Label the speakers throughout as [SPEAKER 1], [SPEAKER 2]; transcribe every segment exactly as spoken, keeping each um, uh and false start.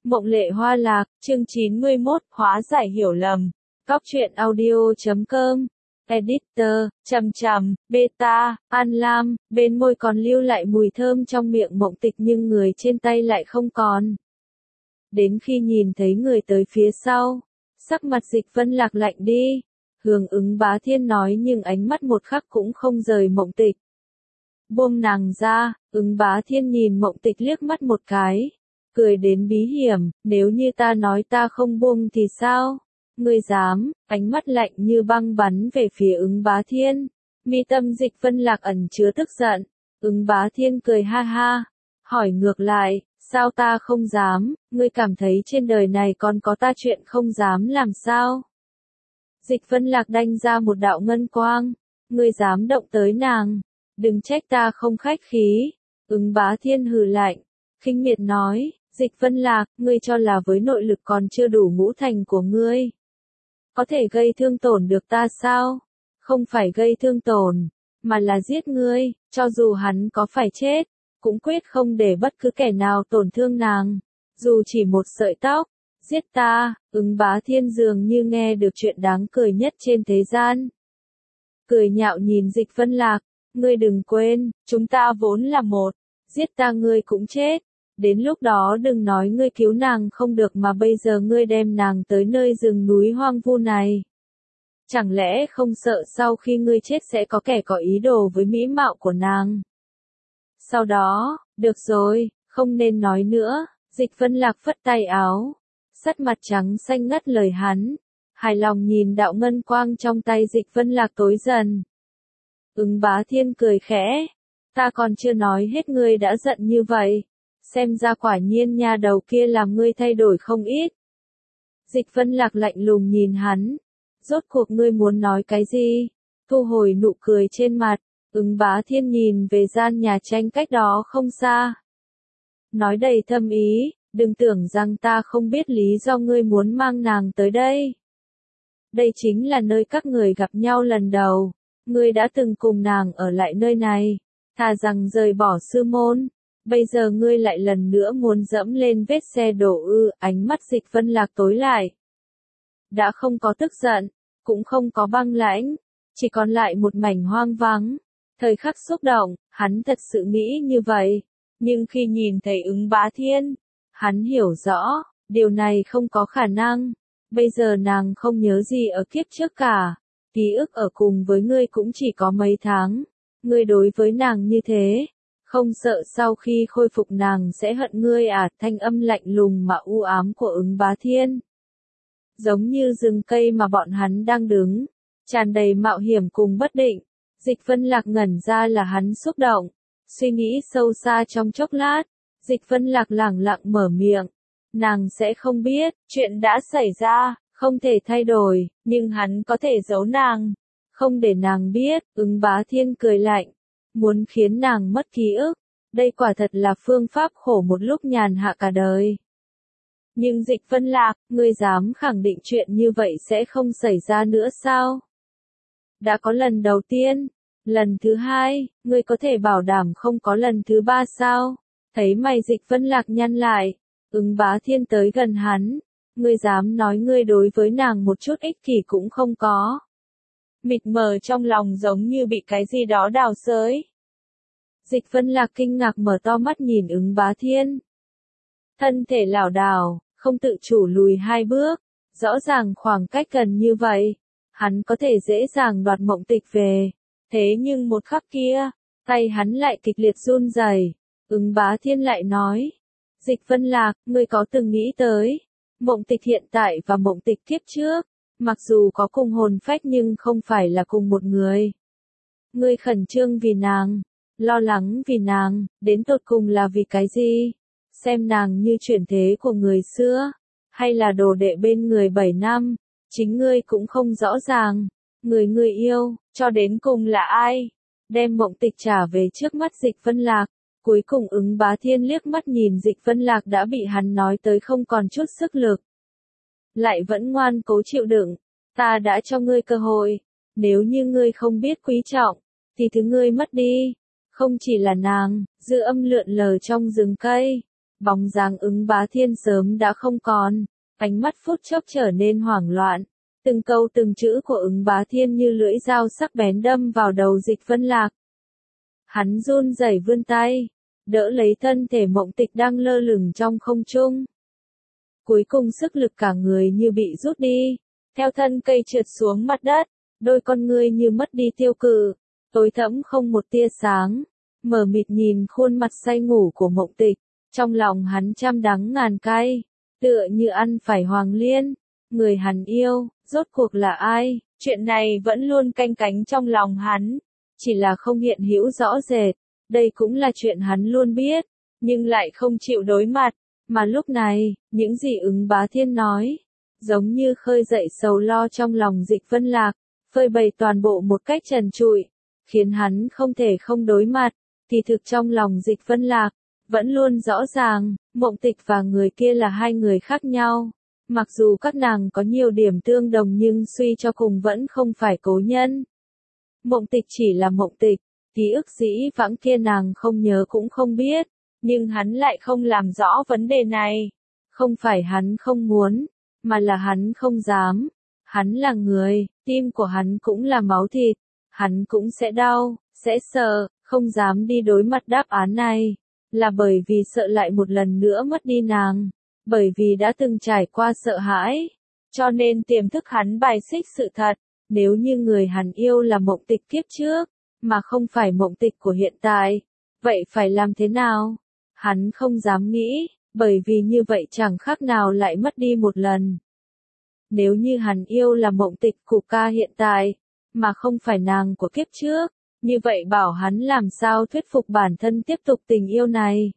[SPEAKER 1] Mộng Lệ Hoa Lạc, chương chín mươi mốt, hóa giải hiểu lầm. Cóc truyện audio chấm com. Editor, chầm chầm, beta, An Lam, bên môi còn lưu lại mùi thơm trong miệng Mộng Tịch nhưng người trên tay lại không còn. Đến khi nhìn thấy người tới phía sau, sắc mặt Dịch Vân Lạc lạnh đi. Hưởng Ứng Bá Thiên nói nhưng ánh mắt một khắc cũng không rời Mộng Tịch. Buông nàng ra, Ứng Bá Thiên nhìn Mộng Tịch liếc mắt một cái. Cười đến bí hiểm, nếu như ta nói ta không buông thì sao? Ngươi dám, ánh mắt lạnh như băng bắn về phía Ứng Bá Thiên. Mi tâm Dịch Vân Lạc ẩn chứa tức giận. Ứng Bá Thiên cười ha ha, hỏi ngược lại, sao ta không dám, ngươi cảm thấy trên đời này còn có ta chuyện không dám làm sao? Dịch Vân Lạc đanh ra một đạo ngân quang, ngươi dám động tới nàng, đừng trách ta không khách khí. Ứng Bá Thiên hừ lạnh, khinh miệt nói, Dịch Vân Lạc, ngươi cho là với nội lực còn chưa đủ ngũ thành của ngươi, có thể gây thương tổn được ta sao? Không phải gây thương tổn, mà là giết ngươi, cho dù hắn có phải chết, cũng quyết không để bất cứ kẻ nào tổn thương nàng, dù chỉ một sợi tóc. Giết ta, Ứng Bá Thiên dường như nghe được chuyện đáng cười nhất trên thế gian. Cười nhạo nhìn Dịch Vân Lạc, ngươi đừng quên, chúng ta vốn là một, giết ta ngươi cũng chết. Đến lúc đó đừng nói ngươi cứu nàng không được mà bây giờ ngươi đem nàng tới nơi rừng núi hoang vu này. Chẳng lẽ không sợ sau khi ngươi chết sẽ có kẻ có ý đồ với mỹ mạo của nàng? Sau đó, được rồi, không nên nói nữa, Dịch Vân Lạc phất tay áo, sắt mặt trắng xanh ngắt lời hắn, hài lòng nhìn đạo ngân quang trong tay Dịch Vân Lạc tối dần. Ứng Bá Thiên cười khẽ, ta còn chưa nói hết ngươi đã giận như vậy. Xem ra quả nhiên nha đầu kia làm ngươi thay đổi không ít. Dịch Vân Lạc lạnh lùng nhìn hắn. Rốt cuộc ngươi muốn nói cái gì? Thu hồi nụ cười trên mặt, Ứng Bá Thiên nhìn về gian nhà tranh cách đó không xa. Nói đầy thâm ý, đừng tưởng rằng ta không biết lý do ngươi muốn mang nàng tới đây. Đây chính là nơi các người gặp nhau lần đầu. Ngươi đã từng cùng nàng ở lại nơi này, thà rằng rời bỏ sư môn. Bây giờ ngươi lại lần nữa muốn dẫm lên vết xe đổ ư? Ánh mắt Dịch Vân Lạc tối lại. Đã không có tức giận, cũng không có băng lãnh, chỉ còn lại một mảnh hoang vắng. Thời khắc xúc động, hắn thật sự nghĩ như vậy. Nhưng khi nhìn thấy Ứng Bá Thiên, hắn hiểu rõ, điều này không có khả năng. Bây giờ nàng không nhớ gì ở kiếp trước cả. Ký ức ở cùng với ngươi cũng chỉ có mấy tháng. Ngươi đối với nàng như thế. Không sợ sau khi khôi phục nàng sẽ hận ngươi à? Thanh âm lạnh lùng mà u ám của Ứng Bá Thiên. Giống như rừng cây mà bọn hắn đang đứng, tràn đầy mạo hiểm cùng bất định. Dịch Vân Lạc ngẩn ra là hắn xúc động, suy nghĩ sâu xa trong chốc lát. Dịch Vân Lạc lẳng lặng mở miệng. Nàng sẽ không biết, chuyện đã xảy ra, không thể thay đổi, nhưng hắn có thể giấu nàng, không để nàng biết. Ứng Bá Thiên cười lạnh. Muốn khiến nàng mất ký ức, đây quả thật là phương pháp khổ một lúc nhàn hạ cả đời. Nhưng Dịch Vân Lạc, ngươi dám khẳng định chuyện như vậy sẽ không xảy ra nữa sao? Đã có lần đầu tiên, lần thứ hai, ngươi có thể bảo đảm không có lần thứ ba sao? Thấy mày Dịch Vân Lạc nhăn lại, Ứng Bá Thiên tới gần hắn, ngươi dám nói ngươi đối với nàng một chút ích kỷ cũng không có? Mịt mờ trong lòng giống như bị cái gì đó đào xới. Dịch Vân Lạc kinh ngạc mở to mắt nhìn Ứng Bá Thiên. Thân thể lảo đảo, không tự chủ lùi hai bước, rõ ràng khoảng cách gần như vậy, hắn có thể dễ dàng đoạt Mộng Tịch về. Thế nhưng một khắc kia, tay hắn lại kịch liệt run rẩy. Ứng Bá Thiên lại nói, Dịch Vân Lạc, ngươi có từng nghĩ tới, Mộng Tịch hiện tại và Mộng Tịch kiếp trước, mặc dù có cùng hồn phách nhưng không phải là cùng một người. Ngươi khẩn trương vì nàng, lo lắng vì nàng, đến tột cùng là vì cái gì? Xem nàng như chuyển thế của người xưa, hay là đồ đệ bên người bảy năm, chính ngươi cũng không rõ ràng. Người ngươi yêu, cho đến cùng là ai? Đem Mộng Tịch trả về trước mắt Dịch Vân Lạc. Cuối cùng Ứng Bá Thiên liếc mắt nhìn Dịch Vân Lạc đã bị hắn nói tới không còn chút sức lực. Lại vẫn ngoan cố chịu đựng. Ta đã cho ngươi cơ hội. Nếu như ngươi không biết quý trọng, thì thứ ngươi mất đi. Không chỉ là nàng, dư âm lượn lờ trong rừng cây. Bóng dáng Ứng Bá Thiên sớm đã không còn, ánh mắt phút chốc trở nên hoảng loạn. Từng câu từng chữ của Ứng Bá Thiên như lưỡi dao sắc bén đâm vào đầu Dịch Vân Lạc. Hắn run rẩy vươn tay, đỡ lấy thân thể Mộng Tịch đang lơ lửng trong không trung. Cuối cùng sức lực cả người như bị rút đi, theo thân cây trượt xuống mặt đất, đôi con ngươi như mất đi tiêu cự, tối thẫm không một tia sáng, mờ mịt nhìn khuôn mặt say ngủ của Mộng Tịch, trong lòng hắn trăm đắng ngàn cay, tựa như ăn phải hoàng liên, người hắn yêu, rốt cuộc là ai, chuyện này vẫn luôn canh cánh trong lòng hắn, chỉ là không hiện hữu rõ rệt, đây cũng là chuyện hắn luôn biết, nhưng lại không chịu đối mặt. Mà lúc này, những gì Ứng Bá Thiên nói, giống như khơi dậy sầu lo trong lòng Dịch Vân Lạc, phơi bày toàn bộ một cách trần trụi, khiến hắn không thể không đối mặt, kỳ thực trong lòng Dịch Vân Lạc, vẫn luôn rõ ràng, Mộng Tịch và người kia là hai người khác nhau. Mặc dù các nàng có nhiều điểm tương đồng nhưng suy cho cùng vẫn không phải cố nhân. Mộng Tịch chỉ là Mộng Tịch, ký ức dĩ vãng kia nàng không nhớ cũng không biết. Nhưng hắn lại không làm rõ vấn đề này. Không phải hắn không muốn, mà là hắn không dám. Hắn là người, tim của hắn cũng là máu thịt. Hắn cũng sẽ đau, sẽ sợ, không dám đi đối mặt đáp án này. Là bởi vì sợ lại một lần nữa mất đi nàng. Bởi vì đã từng trải qua sợ hãi. Cho nên tiềm thức hắn bài xích sự thật. Nếu như người hắn yêu là Mộng Tịch kiếp trước, mà không phải Mộng Tịch của hiện tại, vậy phải làm thế nào? Hắn không dám nghĩ, bởi vì như vậy chẳng khác nào lại mất đi một lần. Nếu như hắn yêu là Mộng Tịch của ca hiện tại, mà không phải nàng của kiếp trước, như vậy bảo hắn làm sao thuyết phục bản thân tiếp tục tình yêu này.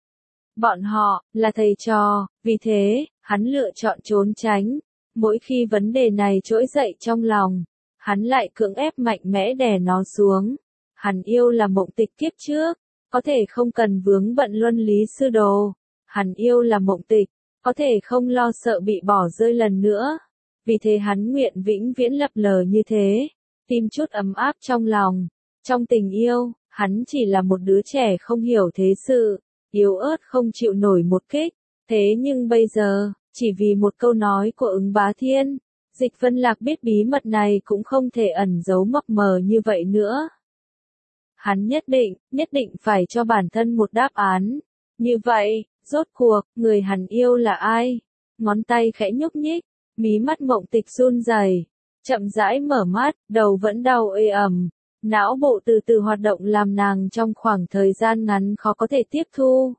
[SPEAKER 1] Bọn họ, là thầy trò, vì thế, hắn lựa chọn trốn tránh. Mỗi khi vấn đề này trỗi dậy trong lòng, hắn lại cưỡng ép mạnh mẽ đè nó xuống. Hắn yêu là Mộng Tịch kiếp trước. Có thể không cần vướng bận luân lý sư đồ. Hắn yêu là Mộng Tịch, có thể không lo sợ bị bỏ rơi lần nữa. Vì thế hắn nguyện vĩnh viễn lập lờ như thế, tìm chút ấm áp trong lòng. Trong tình yêu, hắn chỉ là một đứa trẻ không hiểu thế sự, yếu ớt không chịu nổi một kích. Thế nhưng bây giờ, chỉ vì một câu nói của Ứng Bá Thiên, Dịch Vân Lạc biết bí mật này cũng không thể ẩn giấu mập mờ như vậy nữa. Hắn nhất định, nhất định phải cho bản thân một đáp án. Như vậy, rốt cuộc, người hắn yêu là ai? Ngón tay khẽ nhúc nhích, mí mắt Mộng Tịch run rẩy, chậm rãi mở mắt, đầu vẫn đau ê ẩm. Não bộ từ từ hoạt động làm nàng trong khoảng thời gian ngắn khó có thể tiếp thu.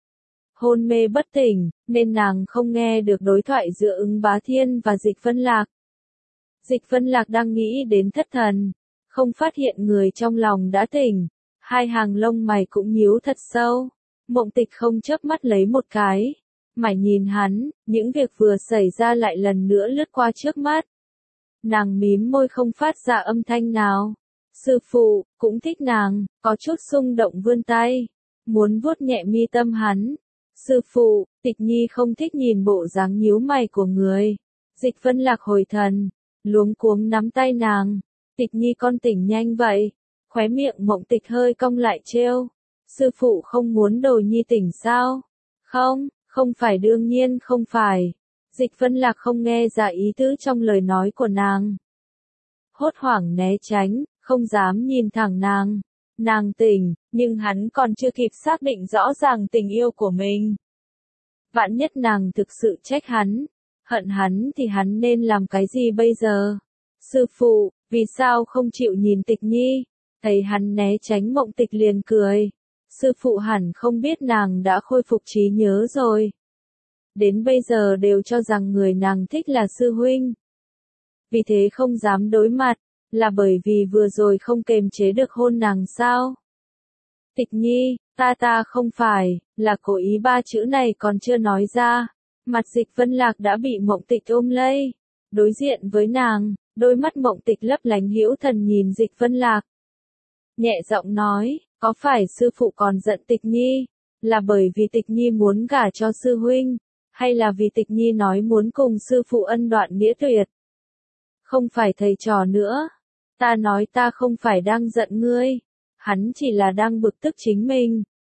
[SPEAKER 1] Hôn mê bất tỉnh, nên nàng không nghe được đối thoại giữa Ứng Bá Thiên và Dịch Vân Lạc. Dịch Vân Lạc đang nghĩ đến thất thần. Không phát hiện người trong lòng đã tỉnh, hai hàng lông mày cũng nhíu thật sâu. Mộng Tịch không chớp mắt lấy một cái, mải nhìn hắn, những việc vừa xảy ra lại lần nữa lướt qua trước mắt. Nàng mím môi không phát ra âm thanh nào. Sư phụ, cũng thích nàng, có chút xung động vươn tay, muốn vuốt nhẹ mi tâm hắn. Sư phụ, Tịch Nhi không thích nhìn bộ dáng nhíu mày của người. Dịch Vân Lạc hồi thần, luống cuống nắm tay nàng. Tịch Nhi con tỉnh nhanh vậy. Khóe miệng Mộng Tịch hơi cong lại trêu. Sư phụ không muốn Đồ Nhi tỉnh sao? Không, không phải đương nhiên không phải. Dịch Vân Lạc không nghe ra ý tứ trong lời nói của nàng. Hốt hoảng né tránh, không dám nhìn thẳng nàng. Nàng tỉnh, nhưng hắn còn chưa kịp xác định rõ ràng tình yêu của mình. Vạn nhất nàng thực sự trách hắn, hận hắn thì hắn nên làm cái gì bây giờ? Sư phụ, vì sao không chịu nhìn Tịch Nhi? Thấy hắn né tránh Mộng Tịch liền cười. Sư phụ hẳn không biết nàng đã khôi phục trí nhớ rồi. Đến bây giờ đều cho rằng người nàng thích là sư huynh. Vì thế không dám đối mặt, là bởi vì vừa rồi không kềm chế được hôn nàng sao? Tịch Nhi, ta ta không phải, là cố ý ba chữ này còn chưa nói ra. Mặt Dịch Vân Lạc đã bị Mộng Tịch ôm lấy. Đối diện với nàng, đôi mắt Mộng Tịch lấp lánh hữu thần nhìn Dịch Vân Lạc. Nhẹ giọng nói, có phải sư phụ còn giận Tịch Nhi, là bởi vì Tịch Nhi muốn gả cho sư huynh, hay là vì Tịch Nhi nói muốn cùng sư phụ ân đoạn nghĩa tuyệt? Không phải thầy trò nữa. Ta nói ta không phải đang giận ngươi. Hắn chỉ là đang bực tức chính mình.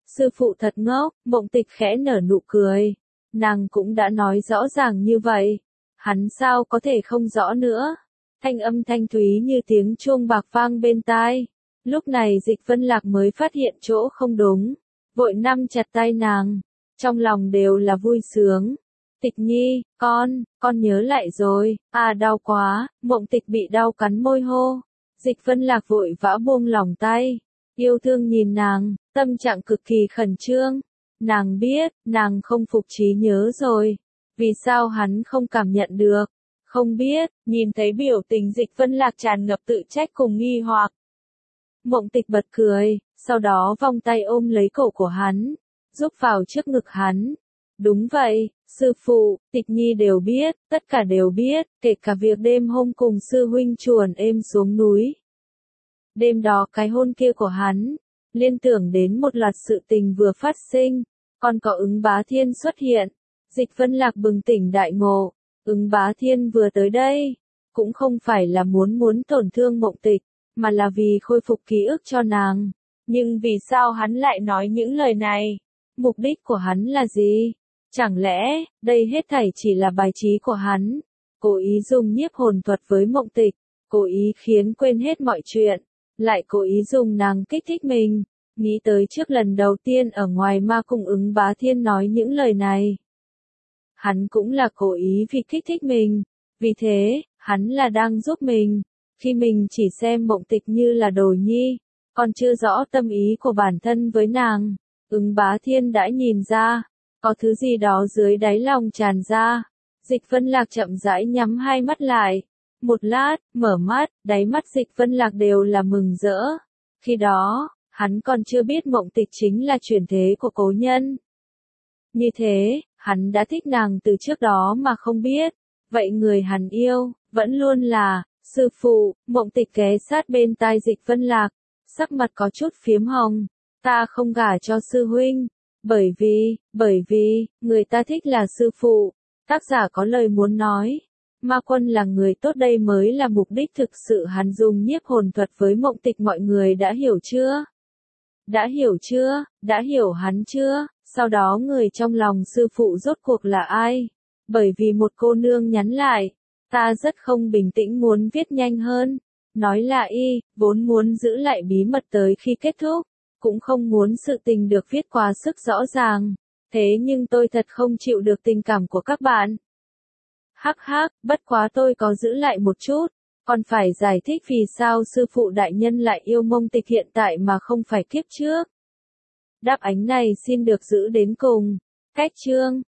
[SPEAKER 1] Sư phụ thật ngốc, Mộng Tịch khẽ nở nụ cười. Nàng cũng đã nói rõ ràng như vậy. Hắn sao có thể không rõ nữa. Thanh âm thanh thúy như tiếng chuông bạc vang bên tai. Lúc này Dịch Vân Lạc mới phát hiện chỗ không đúng. Vội nắm chặt tay nàng. Trong lòng đều là vui sướng. Tịch Nhi, con, con nhớ lại rồi. À đau quá, Mộng Tịch bị đau cắn môi hô. Dịch Vân Lạc vội vã buông lòng tay. Yêu thương nhìn nàng, tâm trạng cực kỳ khẩn trương. Nàng biết, nàng không phục trí nhớ rồi. Vì sao hắn không cảm nhận được? Không biết, nhìn thấy biểu tình Dịch Vân Lạc tràn ngập tự trách cùng nghi hoặc. Mộng Tịch bật cười, sau đó vòng tay ôm lấy cổ của hắn, giúp vào trước ngực hắn. Đúng vậy, sư phụ, Tịch Nhi đều biết, tất cả đều biết, kể cả việc đêm hôm cùng sư huynh chuồn êm xuống núi. Đêm đó cái hôn kia của hắn, liên tưởng đến một loạt sự tình vừa phát sinh, còn có Ứng Bá Thiên xuất hiện. Dịch Vân Lạc bừng tỉnh đại ngộ, Ứng Bá Thiên vừa tới đây, cũng không phải là muốn muốn tổn thương Mộng Tịch, mà là vì khôi phục ký ức cho nàng. Nhưng vì sao hắn lại nói những lời này? Mục đích của hắn là gì? Chẳng lẽ, đây hết thảy chỉ là bài trí của hắn? Cố ý dùng nhiếp hồn thuật với Mộng Tịch, cố ý khiến quên hết mọi chuyện, lại cố ý dùng nàng kích thích mình. Nghĩ tới trước lần đầu tiên ở ngoài ma cung Ứng Bá Thiên nói những lời này. Hắn cũng là cố ý vì kích thích mình. Vì thế, hắn là đang giúp mình. Khi mình chỉ xem Mộng Tịch như là đồ nhi, còn chưa rõ tâm ý của bản thân với nàng, Ứng Bá Thiên đã nhìn ra, có thứ gì đó dưới đáy lòng tràn ra. Dịch Vân Lạc chậm rãi nhắm hai mắt lại. Một lát, mở mắt, đáy mắt Dịch Vân Lạc đều là mừng rỡ. Khi đó, hắn còn chưa biết Mộng Tịch chính là chuyển thế của cố nhân. Như thế, hắn đã thích nàng từ trước đó mà không biết. Vậy người hắn yêu, vẫn luôn là, sư phụ. Mộng Tịch ghé sát bên tai Dịch Vân Lạc, sắc mặt có chút phiếm hồng. Ta không gả cho sư huynh, bởi vì, bởi vì, người ta thích là sư phụ. Tác giả có lời muốn nói. Ma Quân là người tốt đây mới là mục đích thực sự hắn dùng nhiếp hồn thuật với Mộng Tịch, mọi người đã hiểu chưa? Đã hiểu chưa? Đã hiểu hắn chưa? Sau đó người trong lòng sư phụ rốt cuộc là ai? Bởi vì một cô nương nhắn lại, ta rất không bình tĩnh muốn viết nhanh hơn. Nói là y, vốn muốn giữ lại bí mật tới khi kết thúc, cũng không muốn sự tình được viết quá sức rõ ràng. Thế nhưng tôi thật không chịu được tình cảm của các bạn. Hắc hắc, bất quá tôi có giữ lại một chút, còn phải giải thích vì sao sư phụ đại nhân lại yêu Mộng Tịch hiện tại mà không phải kiếp trước. Đáp án này xin được giữ đến cùng. Cách chương